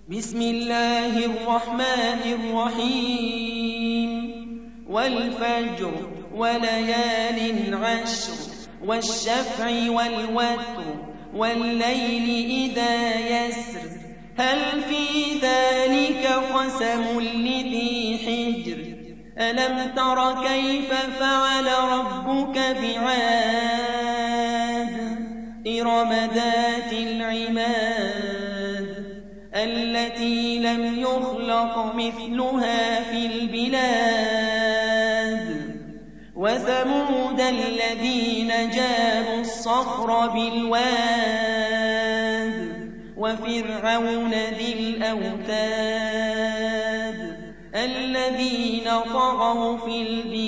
بسم الله الرحمن الرحيم والفجر وليال عشر والشفع والوتر والليل إذا يسر هل في ذلك قسم لذي حجر ألم تر كيف فعل ربك بعاد إرم ذات العماد التي لم يخلق مثلها في البلاد وثمود الذين جابوا الصخر بالواد وفرعون ذي الأوتاد الذين طغوا في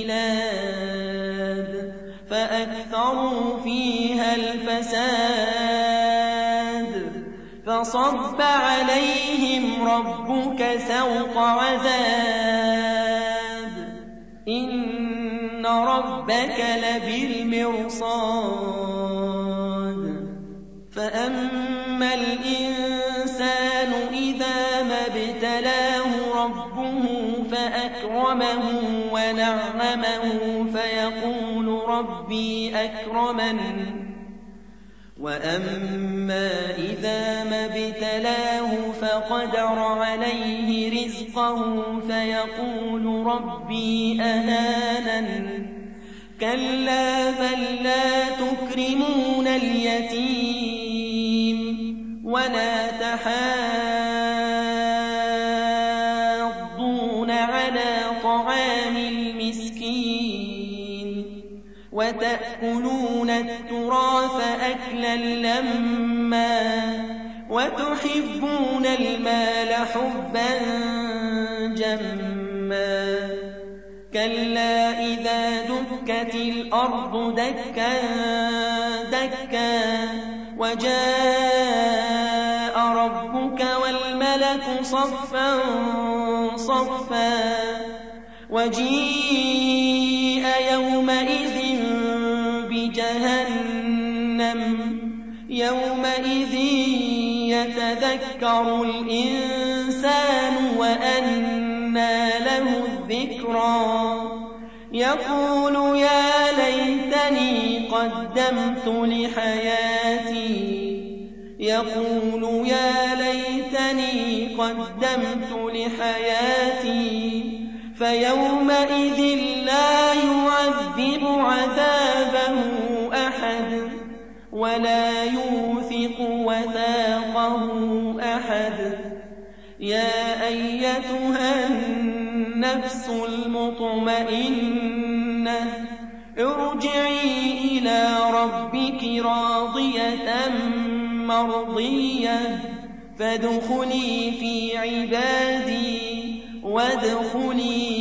البلاد فأكثروا فيها الفساد فصب عليهم ربك سوط عذاب إن ربك لبالمرصاد فأما الإنسان إذا ما ابتلاه ربه فأكرمه ونعمه فيقول ربي أكرمن وأما إذا ما ابتلاه فقدر عليه رزقه فيقول ربي أهانن كلا بل لا تكرمون اليتيم ولا تحاضون على طعام المسكين وتأكلون التراث أكلا لما وتحبون المال حبا جما كلا إذا دكت الأرض دكا دكا وجاء ربك والملك صفا صفا وجيء يومئذ بجهنم يومئذ يتذكر الإنسان وأنى له الذكرى يقول يا ليتني قدمت لحياتي يقول يا ليتني قدمت لحياتي فيومئذ لا يعذب عذابه أحد ولا يوثق وثاقه أحد يا أيتها النفس المطمئنة ارجعي إلى ربك راضية مرضية فادخلي في عبادي وادخلي